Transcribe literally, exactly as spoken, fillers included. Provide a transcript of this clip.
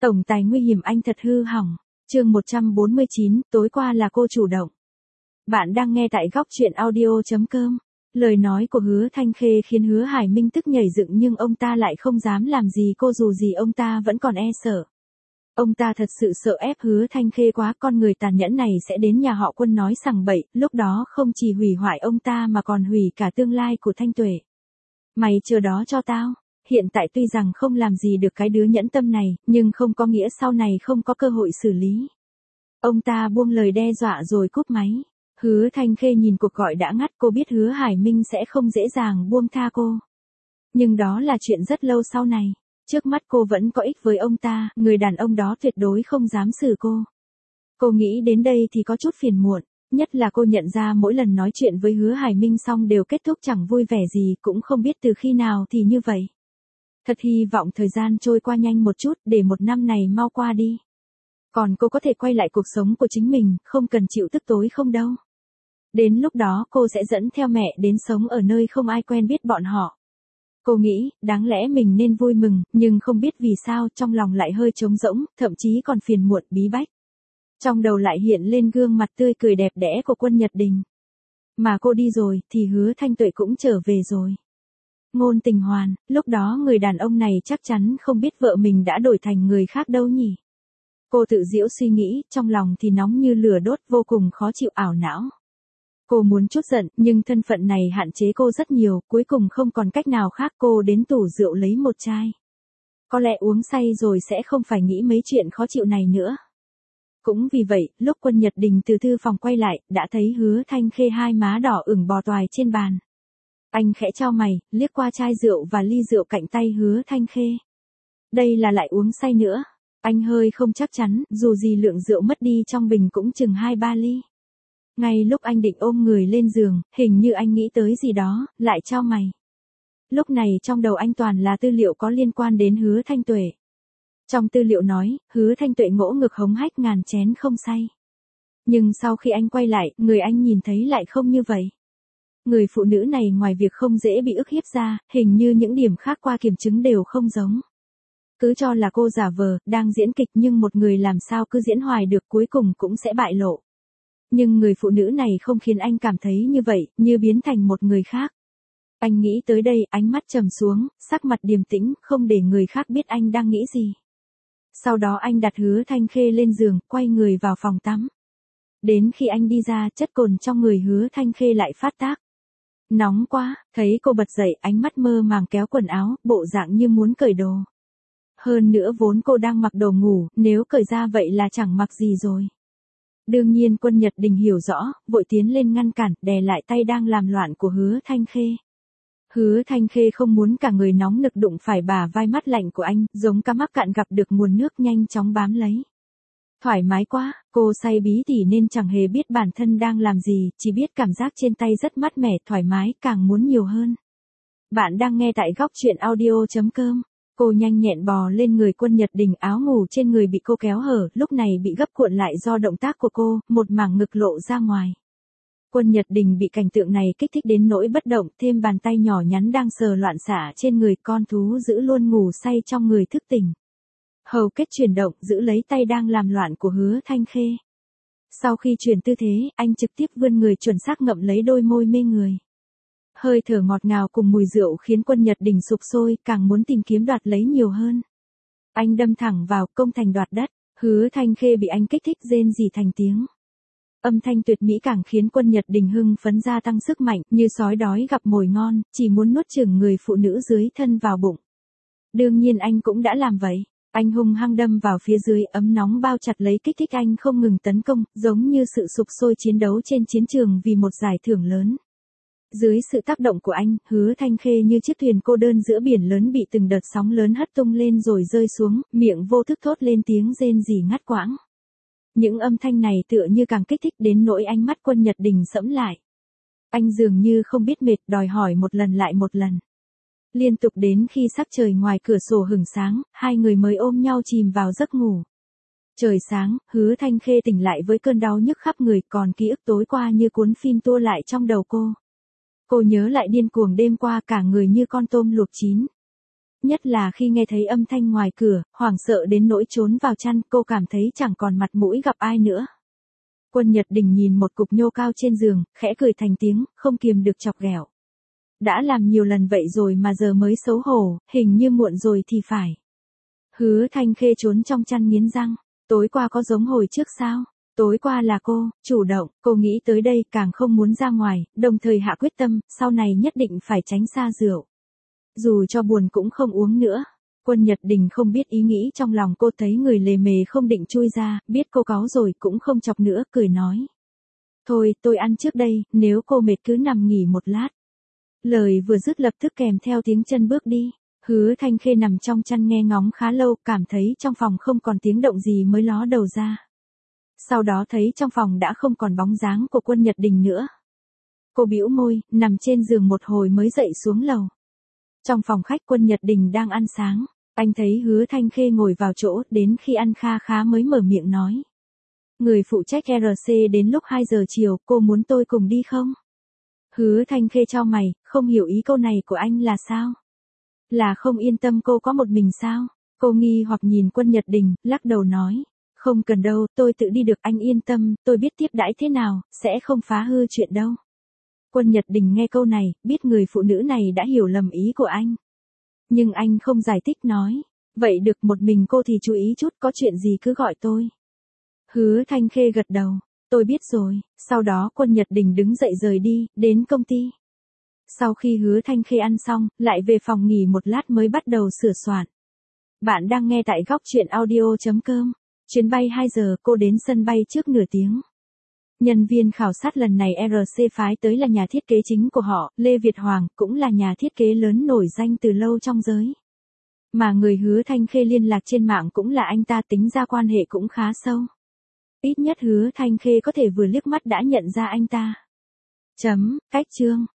Tổng tài nguy hiểm anh thật hư hỏng. Chương một trăm bốn mươi chín, tối qua là cô chủ động. Bạn đang nghe tại góc truyện audio chấm com. Lời nói của Hứa Thanh Khê khiến Hứa Hải Minh tức nhảy dựng, nhưng ông ta lại không dám làm gì cô, dù gì ông ta vẫn còn e sợ. Ông ta thật sự sợ ép Hứa Thanh Khê quá, con người tàn nhẫn này sẽ đến nhà họ Quân nói sằng bậy, lúc đó không chỉ hủy hoại ông ta mà còn hủy cả tương lai của Thanh Tuệ. Mày chờ đó cho tao. Hiện tại tuy rằng không làm gì được cái đứa nhẫn tâm này, nhưng không có nghĩa sau này không có cơ hội xử lý. Ông ta buông lời đe dọa rồi cúp máy. Hứa Thanh Khê nhìn cuộc gọi đã ngắt, cô biết Hứa Hải Minh sẽ không dễ dàng buông tha cô. Nhưng đó là chuyện rất lâu sau này. Trước mắt cô vẫn có ích với ông ta, người đàn ông đó tuyệt đối không dám xử cô. Cô nghĩ đến đây thì có chút phiền muộn, nhất là cô nhận ra mỗi lần nói chuyện với Hứa Hải Minh xong đều kết thúc chẳng vui vẻ gì, cũng không biết từ khi nào thì như vậy. Thật hy vọng thời gian trôi qua nhanh một chút để một năm này mau qua đi. Còn cô có thể quay lại cuộc sống của chính mình, không cần chịu tức tối không đâu. Đến lúc đó cô sẽ dẫn theo mẹ đến sống ở nơi không ai quen biết bọn họ. Cô nghĩ, đáng lẽ mình nên vui mừng, nhưng không biết vì sao trong lòng lại hơi trống rỗng, thậm chí còn phiền muộn bí bách. Trong đầu lại hiện lên gương mặt tươi cười đẹp đẽ của Quân Nhật Đình. Mà cô đi rồi, thì Hứa Thanh Tuệ cũng trở về rồi. Ngôn Tình Hoàn, lúc đó người đàn ông này chắc chắn không biết vợ mình đã đổi thành người khác đâu nhỉ. Cô tự giễu suy nghĩ, trong lòng thì nóng như lửa đốt, vô cùng khó chịu, ảo não. Cô muốn trút giận, nhưng thân phận này hạn chế cô rất nhiều, cuối cùng không còn cách nào khác, cô đến tủ rượu lấy một chai. Có lẽ uống say rồi sẽ không phải nghĩ mấy chuyện khó chịu này nữa. Cũng vì vậy, lúc Quân Nhật Đình từ thư phòng quay lại, đã thấy Hứa Thanh Khê hai má đỏ ửng bò toài trên bàn. Anh khẽ chau mày, liếc qua chai rượu và ly rượu cạnh tay Hứa Thanh Khê. Đây là lại uống say nữa. Anh hơi không chắc chắn, dù gì lượng rượu mất đi trong bình cũng chừng hai ba ly. Ngay lúc anh định ôm người lên giường, hình như anh nghĩ tới gì đó, lại chau mày. Lúc này trong đầu anh toàn là tư liệu có liên quan đến Hứa Thanh Tuệ. Trong tư liệu nói, Hứa Thanh Tuệ ngỗ ngực hống hách ngàn chén không say. Nhưng sau khi anh quay lại, người anh nhìn thấy lại không như vậy. Người phụ nữ này ngoài việc không dễ bị ức hiếp ra, hình như những điểm khác qua kiểm chứng đều không giống. Cứ cho là cô giả vờ, đang diễn kịch, nhưng một người làm sao cứ diễn hoài được, cuối cùng cũng sẽ bại lộ. Nhưng người phụ nữ này không khiến anh cảm thấy như vậy, như biến thành một người khác. Anh nghĩ tới đây, ánh mắt trầm xuống, sắc mặt điềm tĩnh, không để người khác biết anh đang nghĩ gì. Sau đó anh đặt Hứa Thanh Khê lên giường, quay người vào phòng tắm. Đến khi anh đi ra, chất cồn trong người Hứa Thanh Khê lại phát tác. Nóng quá, thấy cô bật dậy, ánh mắt mơ màng kéo quần áo, bộ dạng như muốn cởi đồ. Hơn nữa vốn cô đang mặc đồ ngủ, nếu cởi ra vậy là chẳng mặc gì rồi. Đương nhiên Quân Nhật Đình hiểu rõ, vội tiến lên ngăn cản, đè lại tay đang làm loạn của Hứa Thanh Khê. Hứa Thanh Khê không muốn cả người nóng nực đụng phải bả vai mát lạnh của anh, giống cá mắc cạn gặp được nguồn nước, nhanh chóng bám lấy. Thoải mái quá, cô say bí tỉ nên chẳng hề biết bản thân đang làm gì, chỉ biết cảm giác trên tay rất mát mẻ, thoải mái, càng muốn nhiều hơn. Bạn đang nghe tại góc truyện audio chấm com. Cô nhanh nhẹn bò lên người Quân Nhật Đình, áo ngủ trên người bị cô kéo hở, lúc này bị gấp cuộn lại do động tác của cô, một mảng ngực lộ ra ngoài. Quân Nhật Đình bị cảnh tượng này kích thích đến nỗi bất động, thêm bàn tay nhỏ nhắn đang sờ loạn xả trên người, con thú giữ luôn ngủ say trong người thức tỉnh. Hầu kết chuyển động, giữ lấy tay đang làm loạn của Hứa Thanh Khê. Sau khi chuyển tư thế, anh trực tiếp vươn người chuẩn xác ngậm lấy đôi môi mê người. Hơi thở ngọt ngào cùng mùi rượu khiến Quân Nhật Đình sục sôi, càng muốn tìm kiếm đoạt lấy nhiều hơn. Anh đâm thẳng vào, công thành đoạt đất. Hứa Thanh Khê bị anh kích thích rên rỉ thành tiếng. Âm thanh tuyệt mỹ càng khiến Quân Nhật Đình hưng phấn, gia tăng sức mạnh, như sói đói gặp mồi ngon, chỉ muốn nuốt chửng người phụ nữ dưới thân vào bụng. Đương nhiên anh cũng đã làm vậy. Anh hung hăng đâm vào phía dưới, ấm nóng bao chặt lấy, kích thích anh không ngừng tấn công, giống như sự sục sôi chiến đấu trên chiến trường vì một giải thưởng lớn. Dưới sự tác động của anh, Hứa Thanh Khê như chiếc thuyền cô đơn giữa biển lớn bị từng đợt sóng lớn hất tung lên rồi rơi xuống, miệng vô thức thốt lên tiếng rên rỉ ngắt quãng. Những âm thanh này tựa như càng kích thích đến nỗi ánh mắt Quân Nhật Đình sẫm lại. Anh dường như không biết mệt, đòi hỏi một lần lại một lần. Liên tục đến khi sắc trời ngoài cửa sổ hửng sáng, hai người mới ôm nhau chìm vào giấc ngủ. Trời sáng, Hứa Thanh Khê tỉnh lại với cơn đau nhức khắp người, còn ký ức tối qua như cuốn phim tua lại trong đầu cô. Cô nhớ lại điên cuồng đêm qua, cả người như con tôm luộc chín. Nhất là khi nghe thấy âm thanh ngoài cửa, hoảng sợ đến nỗi trốn vào chăn, cô cảm thấy chẳng còn mặt mũi gặp ai nữa. Quân Nhật Đình nhìn một cục nhô cao trên giường, khẽ cười thành tiếng, không kiềm được chọc ghẹo. Đã làm nhiều lần vậy rồi mà giờ mới xấu hổ, hình như muộn rồi thì phải. Hứa Thanh Khê trốn trong chăn nghiến răng, tối qua có giống hồi trước sao? Tối qua là cô, chủ động, cô nghĩ tới đây càng không muốn ra ngoài, đồng thời hạ quyết tâm, sau này nhất định phải tránh xa rượu. Dù cho buồn cũng không uống nữa. Quân Nhật Đình không biết ý nghĩ trong lòng cô, thấy người lề mề không định chui ra, biết cô cáu rồi cũng không chọc nữa, cười nói. Thôi, tôi ăn trước đây, nếu cô mệt cứ nằm nghỉ một lát. Lời vừa dứt lập tức kèm theo tiếng chân bước đi. Hứa Thanh Khê nằm trong chăn nghe ngóng khá lâu, cảm thấy trong phòng không còn tiếng động gì mới ló đầu ra. Sau đó thấy trong phòng đã không còn bóng dáng của Quân Nhật Đình nữa. Cô bĩu môi, nằm trên giường một hồi mới dậy xuống lầu. Trong phòng khách Quân Nhật Đình đang ăn sáng, anh thấy Hứa Thanh Khê ngồi vào chỗ, đến khi ăn kha khá mới mở miệng nói. Người phụ trách rờ xê đến lúc hai giờ chiều, cô muốn tôi cùng đi không? Hứa Thanh Khê chau mày, không hiểu ý câu này của anh là sao? Là không yên tâm cô có một mình sao? Cô nghi hoặc nhìn Quân Nhật Đình, lắc đầu nói. Không cần đâu, tôi tự đi được, anh yên tâm, tôi biết tiếp đãi thế nào, sẽ không phá hư chuyện đâu. Quân Nhật Đình nghe câu này, biết người phụ nữ này đã hiểu lầm ý của anh. Nhưng anh không giải thích nói. Vậy được, một mình cô thì chú ý chút, có chuyện gì cứ gọi tôi. Hứa Thanh Khê gật đầu. Tôi biết rồi. Sau đó Quân Nhật Đình đứng dậy rời đi, đến công ty. Sau khi Hứa Thanh Khê ăn xong, lại về phòng nghỉ một lát mới bắt đầu sửa soạn. Bạn đang nghe tại góc truyện audio chấm com. Chuyến bay hai giờ, cô đến sân bay trước nửa tiếng. Nhân viên khảo sát lần này rờ xê phái tới là nhà thiết kế chính của họ, Lê Việt Hoàng, cũng là nhà thiết kế lớn nổi danh từ lâu trong giới. Mà người Hứa Thanh Khê liên lạc trên mạng cũng là anh ta, tính ra quan hệ cũng khá sâu. Ít nhất Hứa Thanh Khê có thể vừa liếc mắt đã nhận ra anh ta. Chấm, cách chương.